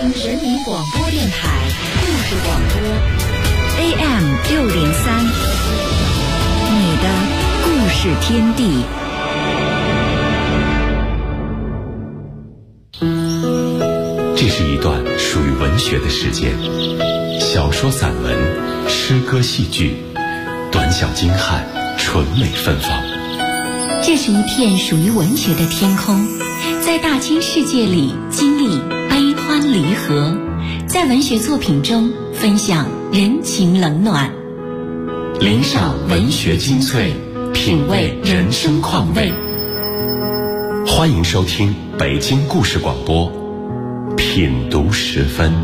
人民广播电台故事广播 AM 603，你的故事天地。 这是一段属于文学的时间，小说、散文、诗歌、戏剧，短小精悍，纯美芬芳。 这是一片属于文学的天空，在大千世界里经历悲欢离合，在文学作品中分享人情冷暖， 聆赏文学精粹，品味人生况味。欢迎收听北京故事广播品读时分。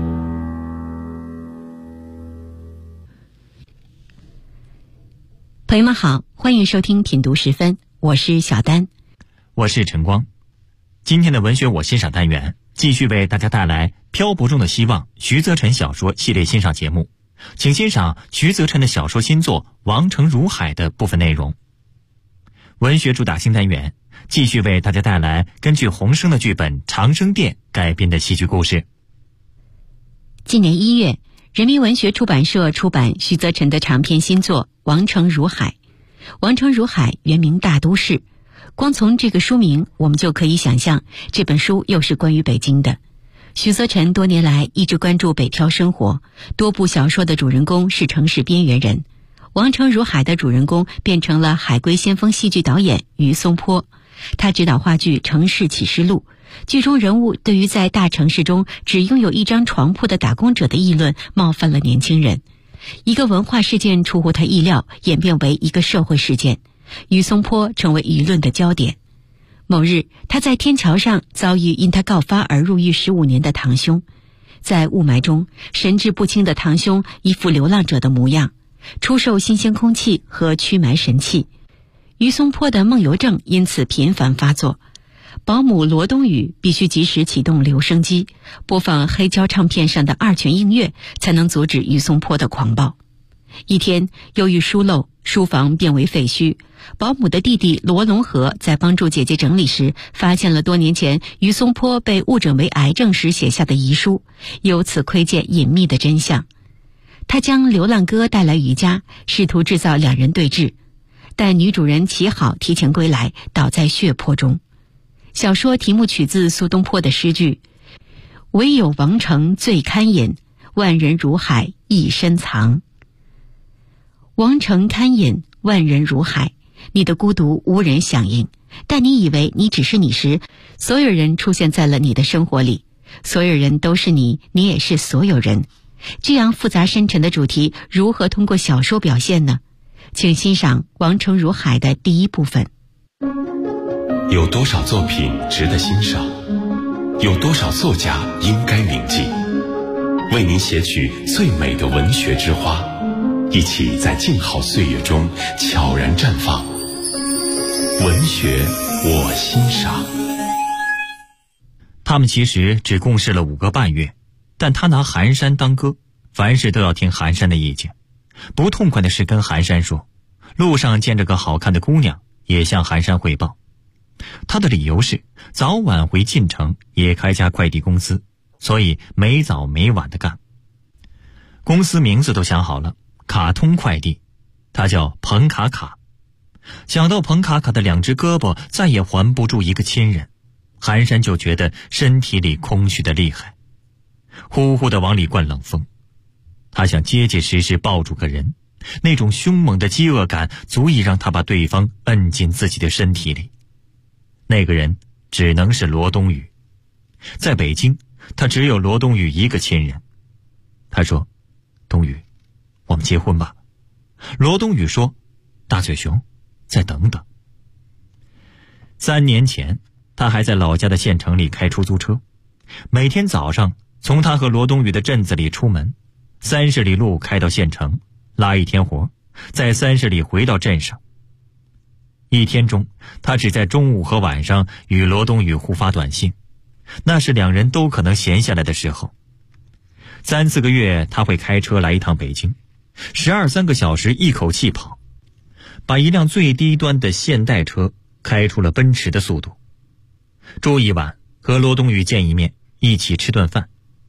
朋友们好，欢迎收听品读时分，我是小丹， 我是陈光。今天的文学我欣赏单元继续为大家带来《漂泊中的希望》徐则臣小说系列欣赏节目，请欣赏徐则臣的小说新作《王城如海》的部分内容。文学主打新单元继续为大家带来根据洪升的剧本《长生殿》改编的戏剧故事。 今年1月，人民文学出版社出版徐则臣的长篇新作《王城如海》。王城如海原名大都市，光从这个书名我们就可以想象这本书又是关于北京的。徐则臣多年来一直关注北漂生活，多部小说的主人公是城市边缘人。王城如海的主人公变成了海归先锋戏剧导演于松坡，他执导话剧《城市启示录》，剧中人物对于在大城市中只拥有一张床铺的打工者的议论冒犯了年轻人。一个文化事件出乎他意料，演变为一个社会事件，于松坡成为舆论的焦点。某日，他在天桥上遭遇因他告发而入狱15年的堂兄，在雾霾中，神志不清的堂兄一副流浪者的模样，出售新鲜空气和驱霾神器。于松坡的梦游症因此频繁发作，保姆罗冬雨必须及时启动留声机，播放黑胶唱片上的2泉映月，才能阻止于松坡的狂暴。一天，由于疏漏，书房变为废墟。保姆的弟弟罗龙河在帮助姐姐整理时，发现了多年前于松坡被误诊为癌症时写下的遗书，由此窥见隐秘的真相。他将流浪哥带来于家，试图制造两人对峙，但女主人齐好提前归来，倒在血泊中。小说题目取自苏东坡的诗句：唯有王城最堪隐，万人如海一深藏。王城堪隐，万人如海，你的孤独无人响应，但你以为你只是你时，所有人出现在了你的生活里，所有人都是你，你也是所有人。这样复杂深沉的主题如何通过小说表现呢？请欣赏《王城如海》的第一部分。 有多少作品值得欣赏？有多少作家应该铭记？为您写取最美的文学之花，一起在静好岁月中悄然绽放。文学我欣赏。 他们其实只共事了5个半月，但他拿寒山当哥，凡事都要听寒山的意见。不痛快的是跟寒山说，路上见着个好看的姑娘，也向寒山汇报。他的理由是早晚回晋城，也开家快递公司，所以没早没晚的干。公司名字都想好了，卡通快递，他叫彭卡卡。想到彭卡卡的2只胳膊再也环不住一个亲人，寒山就觉得身体里空虚的厉害，呼呼地往里灌冷风。他想结结实实抱住个人，那种凶猛的饥饿感足以让他把对方摁进自己的身体里。那个人只能是罗冬雨。在北京，他只有罗冬雨一个亲人。他说：冬雨，我们结婚吧。罗冬雨说：大嘴熊，再等等。3年前，他还在老家的县城里开出租车，每天早上从他和罗冬雨的镇子里出门，30里路开到县城，拉1天活，在30里回到镇上。1天中，他只在中午和晚上与罗冬雨互发短信，那是2人都可能闲下来的时候。3、4个月，他会开车来一趟北京，12、3个小时一口气跑，把一辆最低端的现代车开出了奔驰的速度。住一晚，和罗冬雨见一面，一起吃顿饭，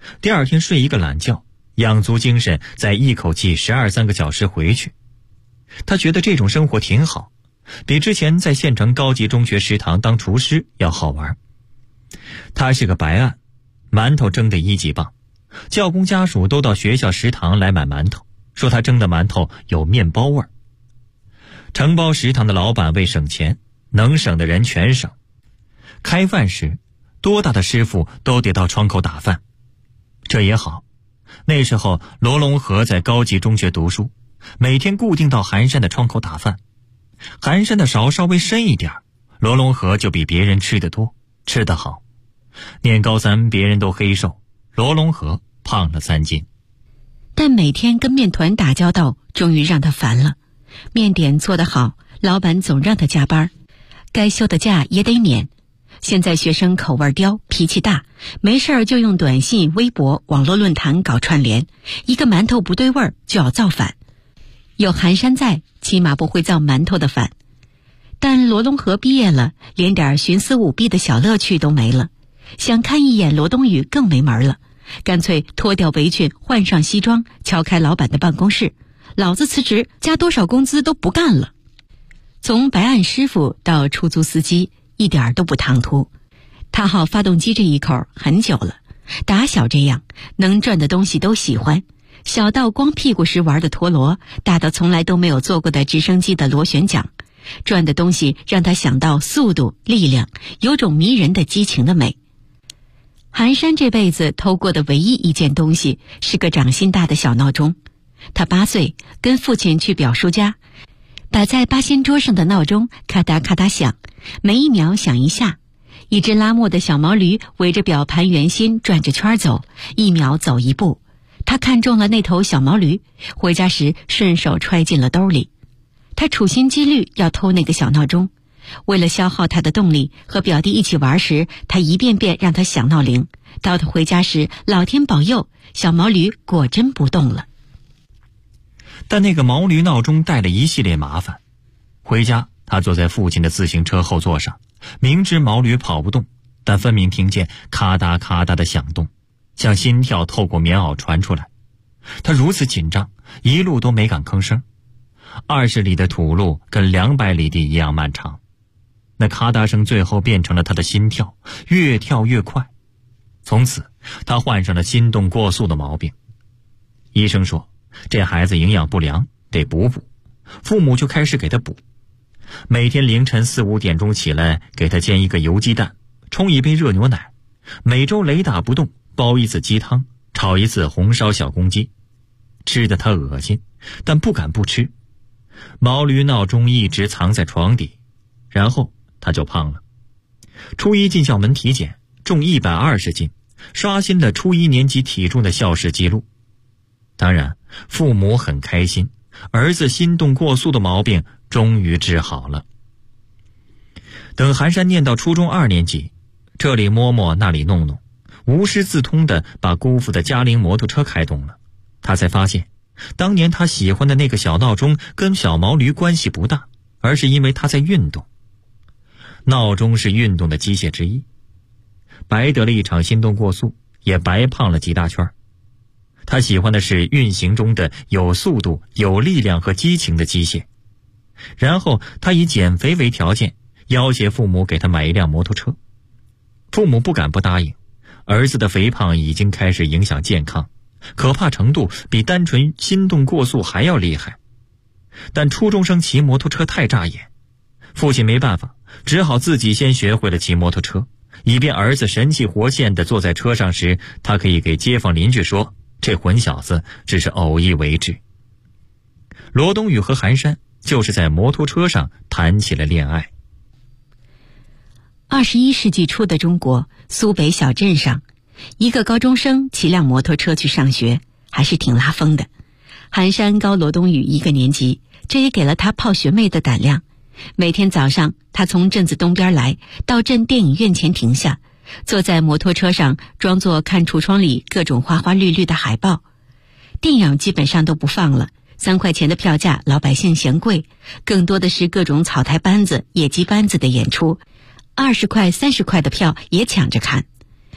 第二天睡一个懒觉，养足精神，再一口气12-13个小时回去。他觉得这种生活挺好，比之前在县城高级中学食堂当厨师要好玩。他是个白案，馒头蒸得1级棒，教工家属都到学校食堂来买馒头，说他蒸的馒头有面包味儿。承包食堂的老板为省钱，能省的人全省。开饭时，多大的师傅都得到窗口打饭。这也好，那时候罗龙河在高级中学读书，每天固定到寒山的窗口打饭。寒山的勺稍微深一点，罗龙河就比别人吃得多，吃得好。念高3，别人都黑瘦，罗龙河胖了3斤。 但每天跟面团打交道，终于让他烦了。面点做得好，老板总让他加班，该休的假也得免。现在学生口味刁，脾气大，没事儿就用短信、微博、网络论坛搞串联，一个馒头不对味儿就要造反。有寒山在，起码不会造馒头的反。但罗东河毕业了，连点徇私舞弊的小乐趣都没了，想看一眼罗东宇更没门了，干脆脱掉围裙，换上西装，敲开老板的办公室，老子辞职，加多少工资都不干了。从白案师傅到出租司机，一点都不唐突。他好发动机这一口很久了，打小这样，能转的东西都喜欢，小到光屁股时玩的陀螺，大到从来都没有坐过的直升机的螺旋桨，转的东西让他想到速度、力量，有种迷人的激情的美。寒山这辈子偷过的唯一一件东西是个掌心大的小闹钟。他8岁跟父亲去表叔家，摆在八仙桌上的闹钟咔嗒咔嗒响，每1秒响1下。一只拉磨的小毛驴围着表盘圆心转着圈走，1秒走1步。他看中了那头小毛驴，回家时顺手揣进了兜里。他处心积虑要偷那个小闹钟，为了消耗他的动力，和表弟一起玩时，他一遍遍让他响闹铃。到他回家时，老天保佑，小毛驴果真不动了。 但那个毛驴闹钟带了一系列麻烦。回家，他坐在父亲的自行车后座上，明知毛驴跑不动，但分明听见咔嗒咔嗒的响动，像心跳透过棉袄传出来。他如此紧张，一路都没敢吭声。20里的土路跟200里地一样漫长，那咔嗒声最后变成了他的心跳，越跳越快。从此，他患上了心动过速的毛病。医生说，这孩子营养不良，得补补。父母就开始给他补，每天凌晨4、5点钟起来，给他煎一个油鸡蛋，冲一杯热牛奶，每周雷打不动，煲1次鸡汤，炒1次红烧小公鸡，吃得他恶心，但不敢不吃。毛驴闹钟一直藏在床底，然后他就胖了。初一进校门体检，重120斤，刷新了初1年级体重的校史记录。当然，父母很开心，儿子心动过速的毛病终于治好了。等寒山念到初中2年级，这里摸摸那里弄弄，无师自通地把姑父的嘉陵摩托车开动了。他才发现，当年他喜欢的那个小闹钟跟小毛驴关系不大，而是因为他在运动。闹钟是运动的机械之一，白得了一场心动过速，也白胖了几大圈。他喜欢的是运行中的有速度、有力量和激情的机械。然后他以减肥为条件，要挟父母给他买一辆摩托车。父母不敢不答应，儿子的肥胖已经开始影响健康，可怕程度比单纯心动过速还要厉害。但初中生骑摩托车太扎眼，父亲没办法，只好自己先学会了骑摩托车，以便儿子神气活现地坐在车上时，他可以给街坊邻居说，这混小子只是偶一为之。罗东宇和寒山就是在摩托车上谈起了恋爱。 21世纪初的中国，苏北小镇上，一个高中生骑辆摩托车去上学，还是挺拉风的。寒山高罗东宇1个年级，这也给了他泡学妹的胆量。每天早上，他从镇子东边来，到镇电影院前停下，坐在摩托车上，装作看橱窗里各种花花绿绿的海报。电影基本上都不放了，3块钱的票价老百姓嫌贵，更多的是各种草台班子、野鸡班子的演出，20块、30块的票也抢着看。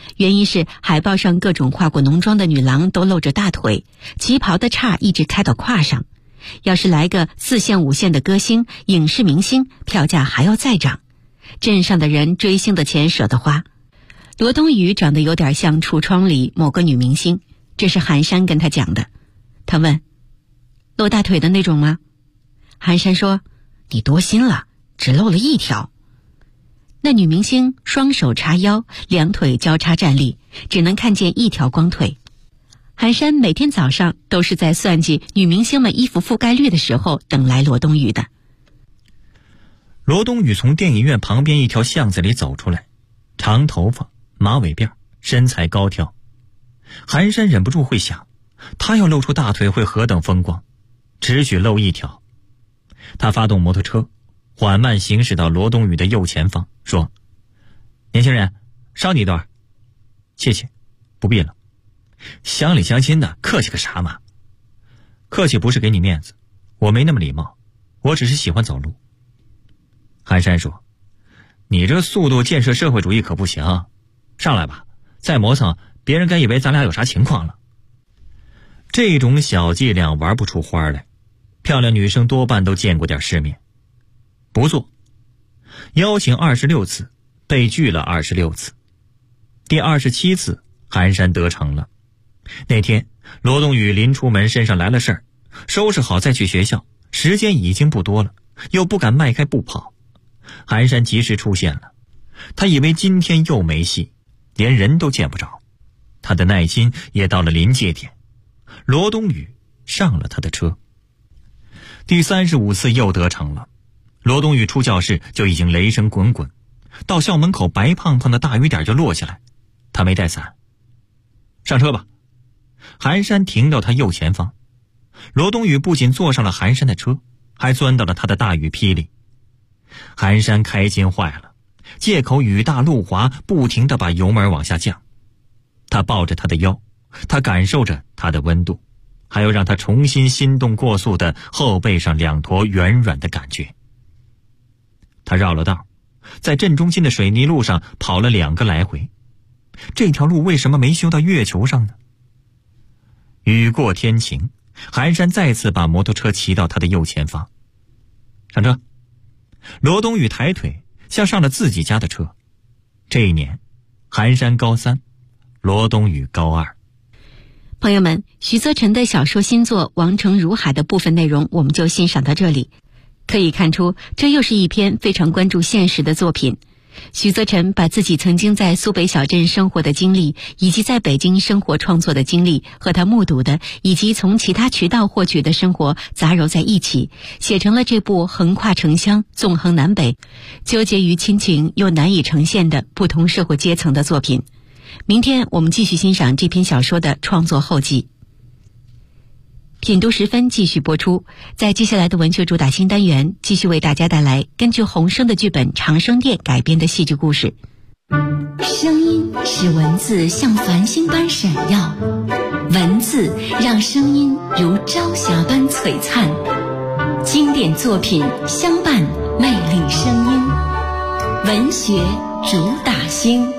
原因是海报上各种化过浓妆的女郎都露着大腿，旗袍的叉一直开到胯上。要是来个4线5线的歌星、影视明星，票价还要再涨。镇上的人追星的钱舍得花。罗冬雨长得有点像橱窗里某个女明星，这是寒山跟他讲的。他问：露大腿的那种吗？寒山说：你多心了，只露了1条。那女明星双手叉腰，2腿交叉站立，只能看见1条光腿。寒山每天早上都是在算计女明星们衣服覆盖率的时候等来罗冬雨的。 罗冬雨从电影院旁边一条巷子里走出来，长头发，马尾辫，身材高挑。寒山忍不住会想，他要露出大腿会何等风光，只许露1条。他发动摩托车，缓慢行驶到罗冬雨的右前方，说：年轻人，捎你一段。谢谢，不必了。乡里乡亲的，客气个啥嘛？客气不是给你面子，我没那么礼貌，我只是喜欢走路。寒山说：你这速度建设社会主义可不行，上来吧，再磨蹭，别人该以为咱俩有啥情况了。这种小伎俩玩不出花来，漂亮女生多半都见过点世面。不做，邀请26次，被拒了26次。第27次，寒山得逞了。那天罗冬雨临出门身上来了事儿，收拾好再去学校，时间已经不多了，又不敢迈开步跑。寒山及时出现了，他以为今天又没戏，连人都见不着。他的耐心也到了临界点，罗冬雨上了他的车。第35次又得逞了，罗冬雨出教室就已经雷声滚滚，到校门口白胖胖的大雨点就落下来。他没带伞。上车吧。寒山停到他右前方，罗冬雨不仅坐上了寒山的车，还钻到了他的大雨披里。寒山开心坏了，借口雨大路滑，不停地把油门往下降。他抱着他的腰，他感受着他的温度，还有让他重新心动过速的后背上2坨圆软的感觉。他绕了道，在镇中心的水泥路上跑了2个来回。这条路为什么没修到月球上呢？雨过天晴，寒山再次把摩托车骑到他的右前方。上车。罗冬雨抬腿像上了自己家的车。这一年，寒山高3，罗冬雨高2。 朋友们，徐则臣的小说新作《王城如海》的部分内容我们就欣赏到这里。可以看出，这又是一篇非常关注现实的作品。徐则臣把自己曾经在苏北小镇生活的经历，以及在北京生活创作的经历，和他目睹的以及从其他渠道获取的生活杂糅在一起，写成了这部横跨城乡、纵横南北、纠结于亲情又难以呈现的不同社会阶层的作品。明天我们继续欣赏这篇小说的创作后记。品读时分继续播出，在接下来的文学主打新单元，继续为大家带来根据洪升的剧本《长生殿》改编的戏剧故事。 声音使文字像繁星般闪耀，文字让声音如朝霞般璀璨。经典作品相伴魅力声音，文学主打星。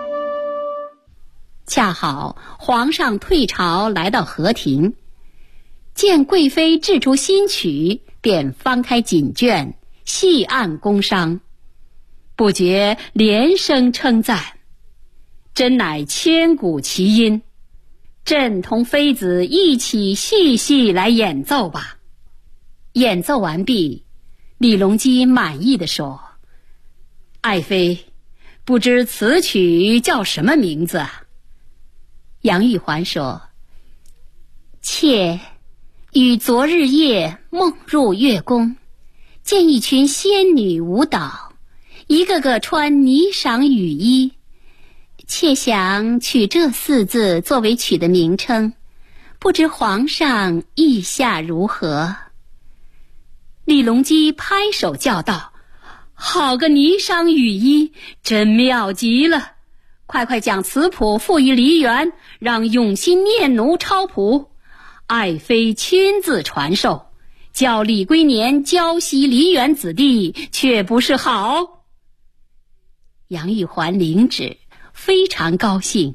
恰好皇上退朝来到和庭，见贵妃制出新曲，便翻开锦卷，细按宫商，不觉连声称赞，真乃千古奇音。朕同妃子一起细细来演奏吧。演奏完毕，李隆基满意地说：爱妃，不知此曲叫什么名字啊？杨玉环说：妾与昨日夜梦入月宫，见一群仙女舞蹈，一个个穿霓裳羽衣，妾想取这4字作为曲的名称，不知皇上意下如何？李隆基拍手叫道：好个霓裳羽衣，真妙极了！快将词谱付于梨园，让永新念奴抄谱，爱妃亲自传授，叫李龟年教习梨园子弟，却不是好。杨玉环领旨， 非常高兴。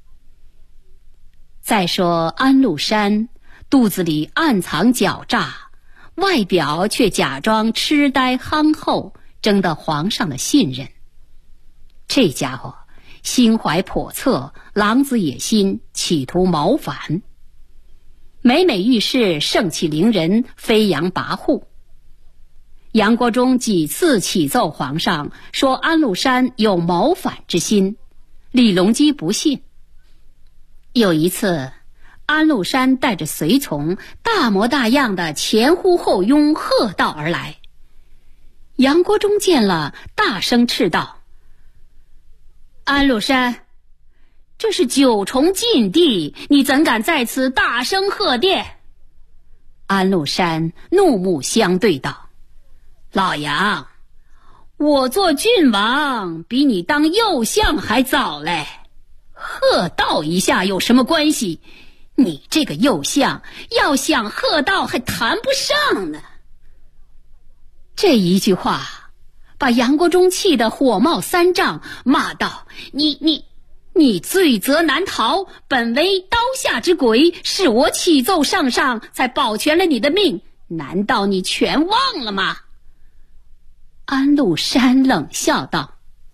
再说安禄山肚子里暗藏狡诈，外表却假装痴呆憨厚，争得皇上的信任。这家伙心怀叵测，狼子野心，企图谋反。每每遇事盛气凌人，飞扬跋扈。杨国忠几次启奏皇上，说安禄山有谋反之心，李隆基不信。有一次，安禄山带着随从大模大样的前呼后拥喝道而来。杨国忠见了，大声斥道：安禄山，这是九重禁地，你怎敢在此大声喝殿？安禄山怒目相对道：老杨，我做郡王比你当右相还早嘞，喝道一下有什么关系？你这个右相要想喝道还谈不上呢。这一句话把杨国忠气得火冒三丈，骂道：你罪责难逃，本为刀下之鬼，是我启奏上上才保全了你的命，难道你全忘了吗？安禄山冷笑道：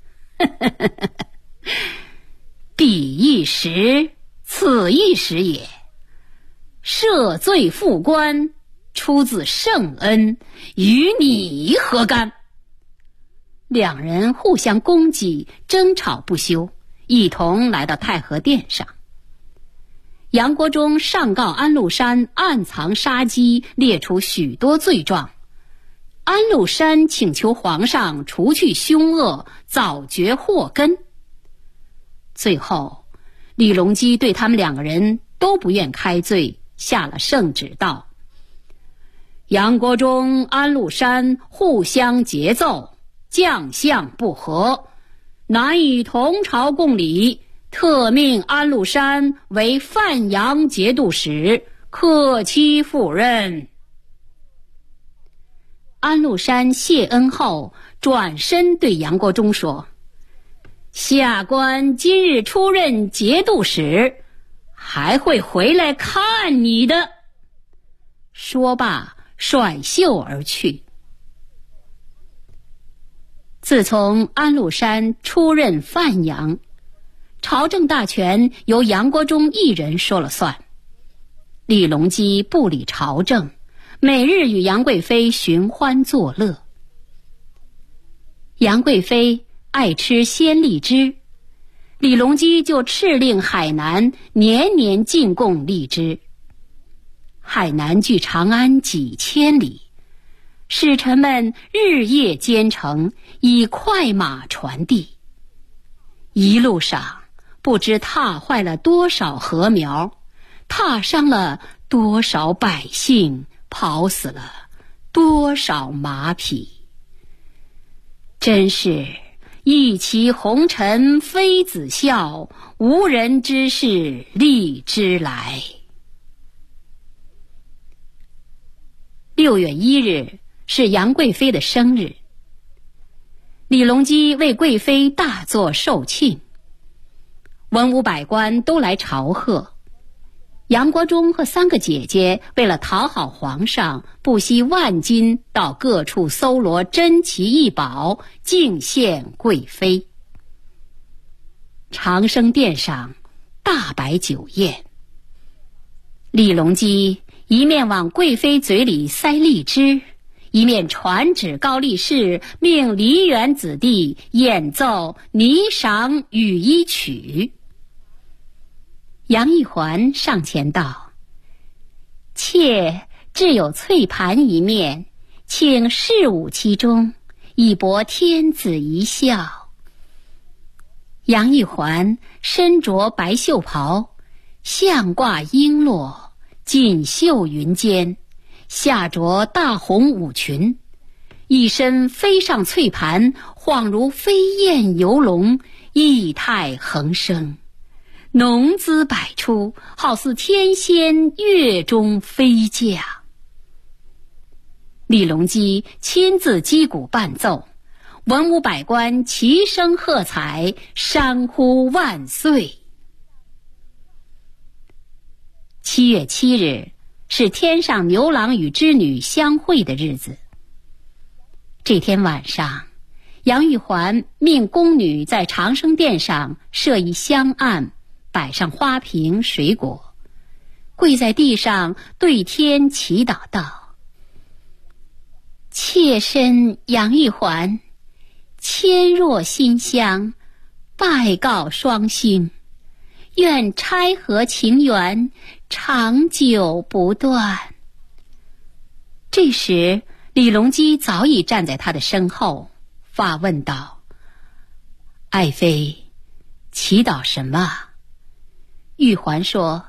彼一时，此一时也。赦罪复官，出自圣恩，与你何干？两人互相攻击，争吵不休，一同来到太和殿上。杨国忠上告安禄山暗藏杀机，列出许多罪状。安禄山请求皇上除去凶恶，早绝祸根。最后，李隆基对他们两个人都不愿开罪，下了圣旨道：杨国忠、安禄山互相结奏，将相不和，难以同朝共理，特命安禄山为范阳节度使，克期赴任。安禄山谢恩后，转身对杨国忠说：下官今日出任节度使，还会回来看你的。说罢，甩袖而去。自从安禄山出任范阳，朝政大权由杨国忠一人说了算。李隆基不理朝政，每日与杨贵妃寻欢作乐。杨贵妃爱吃鲜荔枝，李隆基就敕令海南年年进贡荔枝。海南距长安几千里，使臣们日夜兼程，以快马传递。一路上不知踏坏了多少禾苗，踏伤了多少百姓，跑死了多少马匹。真是一骑红尘妃子笑，无人知是荔枝来。6月1日是杨贵妃的生日，李隆基为贵妃大作寿庆，文武百官都来朝贺。杨国忠和3个姐姐为了讨好皇上，不惜万金到各处搜罗珍奇异宝，敬献贵妃。长生殿上大摆酒宴，李隆基一面往贵妃嘴里塞荔枝，一面传旨高力士，命梨园子弟演奏霓裳羽衣曲。杨玉环上前道：妾只有翠盘一面，请试舞其中，以博天子一笑。杨玉环身着白袖袍，项挂璎珞，锦绣云间，下着大红舞裙，一身飞上翠盘，恍如飞燕游龙，意态横生，浓姿百出，好似天仙月中飞驾。李隆基亲自击鼓伴奏， 文武百官齐声喝彩，山呼万岁。7月7日是天上牛郎与织女相会的日子。这天晚上，杨玉环命宫女在长生殿上设一香案，摆上花瓶水果，跪在地上对天祈祷道：妾身杨玉环，谦若馨香，拜告双星，愿钗和情缘长久不断。这时李隆基早已站在他的身后，发问道：爱妃，祈祷什么？玉环说：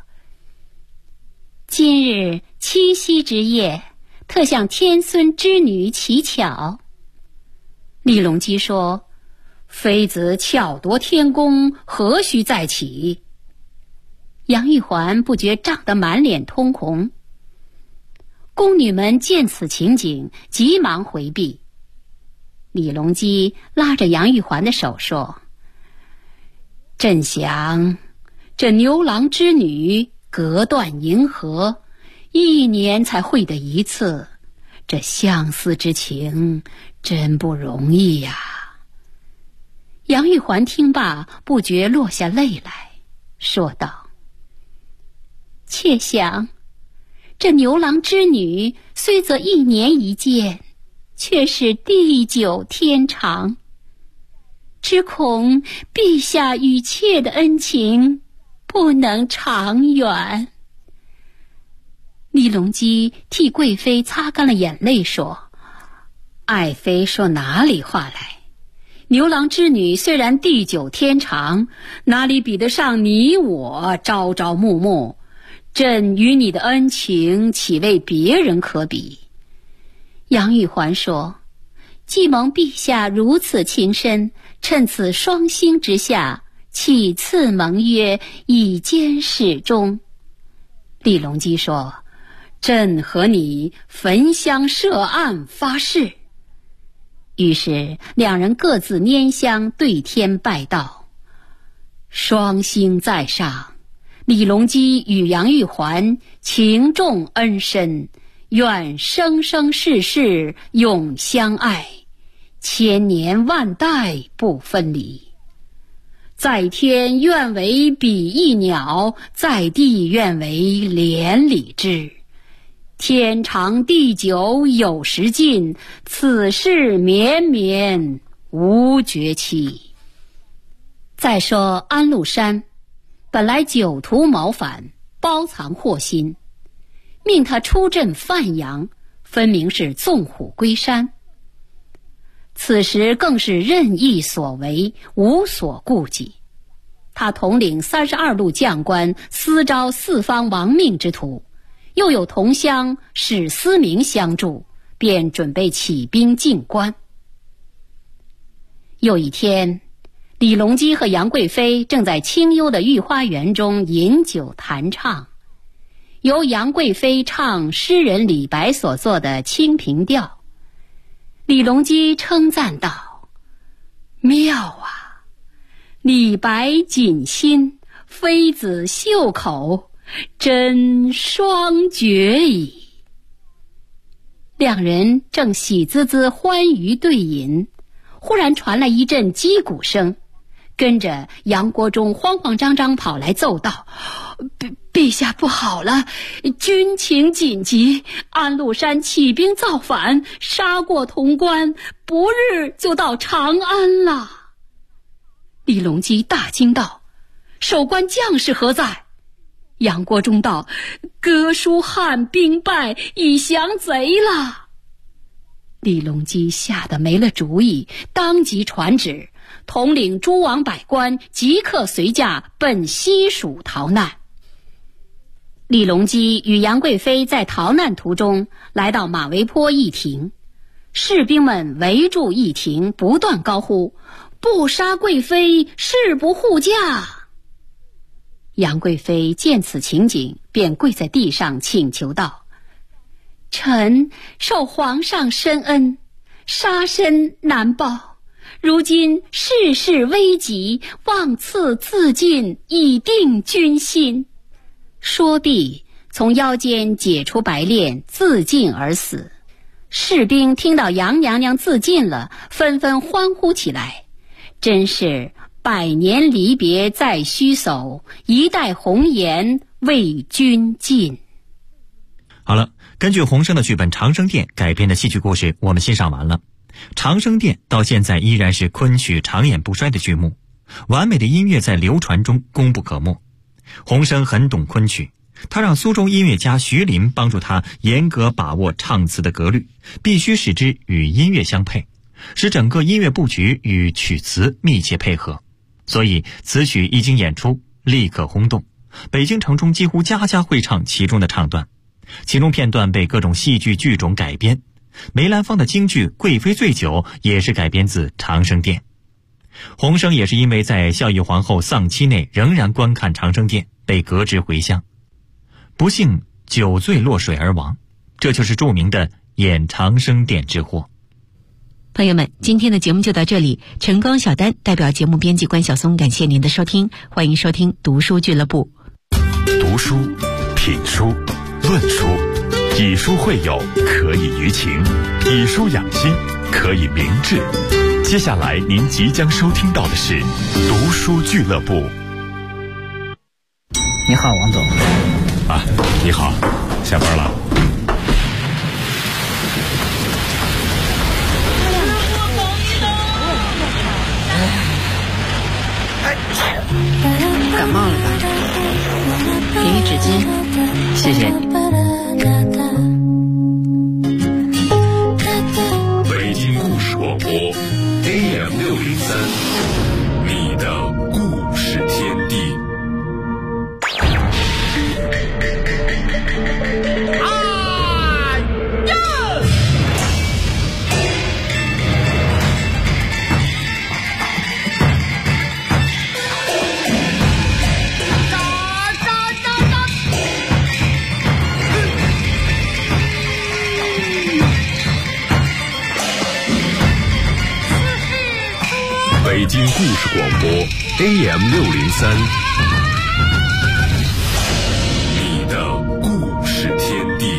今日七夕之夜，特向天孙织女乞巧。李隆基说：妃子巧夺天工，何须再起？杨玉环不觉涨得满脸通红。宫女们见此情景，急忙回避。李隆基拉着杨玉环的手说：朕想这牛郎织女隔断银河，1年才会得一次，这相思之情真不容易呀。杨玉环听罢，不觉落下泪来，说道：妾想这牛郎织女虽则1年一见，却是地久天长，只恐陛下与妾的恩情不能长远。李隆基替贵妃擦干了眼泪，说：爱妃说哪里话来？牛郎织女虽然地久天长，哪里比得上你我朝朝暮暮？朕与你的恩情岂为别人可比？杨玉环说：既蒙陛下如此情深，趁此双星之下，启赐盟约，以坚始终。李隆基说：朕和你焚香设案发誓。于是两人各自拈香对天拜道：双星在上，李隆基与杨玉环情重恩深，愿生生世世永相爱，千年万代不分离。在天愿为比翼鸟，在地愿为连理枝。天长地久有时尽，此事绵绵无绝期。再说安禄山本来久图谋反，包藏祸心，命他出镇范阳，分明是纵虎归山。此时更是任意所为，无所顾忌。他统领32路将官，私招四方亡命之徒，又有同乡史思明相助，便准备起兵进关。有一天，李隆基和杨贵妃正在清幽的御花园中饮酒弹唱，由杨贵妃唱诗人李白所作的《清平调》。李隆基称赞道：妙啊，李白锦心，妃子袖口，真双绝矣。两人正喜滋滋欢愉对饮，忽然传来一阵击鼓声，跟着杨国忠慌慌张张跑来奏道：陛下不好了，军情紧急，安禄山起兵造反，杀过潼关，不日就到长安了。李隆基大惊道：守关将士何在？杨国忠道：哥书汉兵败，已降贼了。李隆基吓得没了主意，当即传旨，统领诸王百官即刻随驾奔西蜀逃难。李隆基与杨贵妃在逃难途中来到马嵬坡驿亭，士兵们围住驿亭，不断高呼：不杀贵妃，誓不护驾。杨贵妃见此情景，便跪在地上请求道：臣受皇上深恩，杀身难报， 如今世事危急，望赐自尽，以定军心。说毕，从腰间解除白链，自尽而死。士兵听到杨娘娘自尽了，纷纷欢呼起来。真是百年离别在须叟，一代红颜为君尽。 好了，根据洪升的剧本《长生殿》改编的戏剧故事，我们欣赏完了。长生殿到现在依然是昆曲长演不衰的剧目，完美的音乐在流传中功不可没。洪升很懂昆曲，他让苏州音乐家徐林帮助他严格把握唱词的格律，必须使之与音乐相配，使整个音乐布局与曲词密切配合。所以此曲一经演出立刻轰动，北京城中几乎家家会唱其中的唱段，其中片段被各种戏剧剧种改编。梅兰芳的京剧《贵妃醉酒》也是改编自《长生殿》。洪升也是因为在孝义皇后丧期内仍然观看《长生殿》，被革职回乡，不幸酒醉落水而亡，这就是著名的演长生殿之祸。 朋友们，今天的节目就到这里，晨光小丹代表节目编辑关晓松感谢您的收听，欢迎收听读书俱乐部。 读书、品书、论书，以书会友，可以娱情；以书养心，可以明志。接下来您即将收听到的是读书俱乐部。 你好，王总。 啊，你好，下班了。 感冒了吧？给你纸巾，谢谢你。 北京故事广播 AM603，你的故事天地。北京故事广播 AM603，你的故事天地。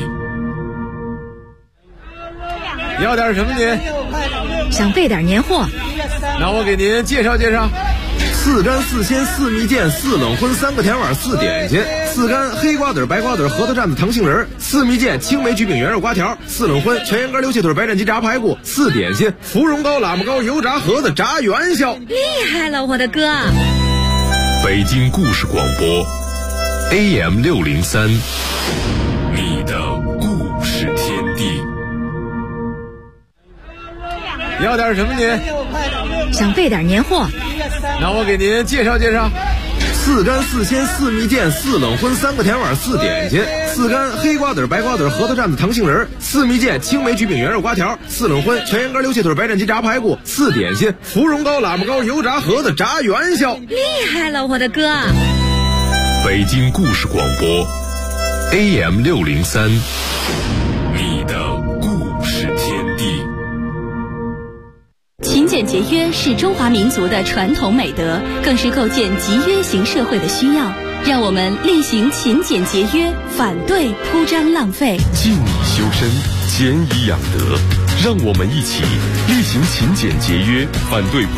要点什么您？ 想备点年货。 那我给您介绍介绍。4干4鲜4蜜饯4冷荤3个甜碗4点心，4干黑瓜子白瓜子核桃蘸子糖杏仁，4蜜饯青梅菊饼圆肉瓜条，4冷荤全羊肝溜切腿白斩鸡炸排骨，4点心芙蓉糕喇嘛糕油炸盒子炸元宵。 厉害了，我的哥！ 北京故事广播 AM603，你的故事天地。 要点什么您？ 想备点年货。 那我给您介绍介绍。4干4鲜4蜜饯4冷荤3个甜碗4点心，4干黑瓜子白瓜子核桃蘸子糖杏仁，4蜜饯青梅菊饼圆肉瓜条，4冷荤全羊肝溜切腿白斩鸡炸排骨，4点心芙蓉糕喇嘛糕油炸盒子炸元宵。 厉害了，我的哥！ 北京故事广播 AM603，你的故事天地。 勤俭节约是中华民族的传统美德，更是构建集约型社会的需要。让我们厉行勤俭节约，反对铺张浪费。 静以修身，俭以养德。让我们一起厉行勤俭节约，反对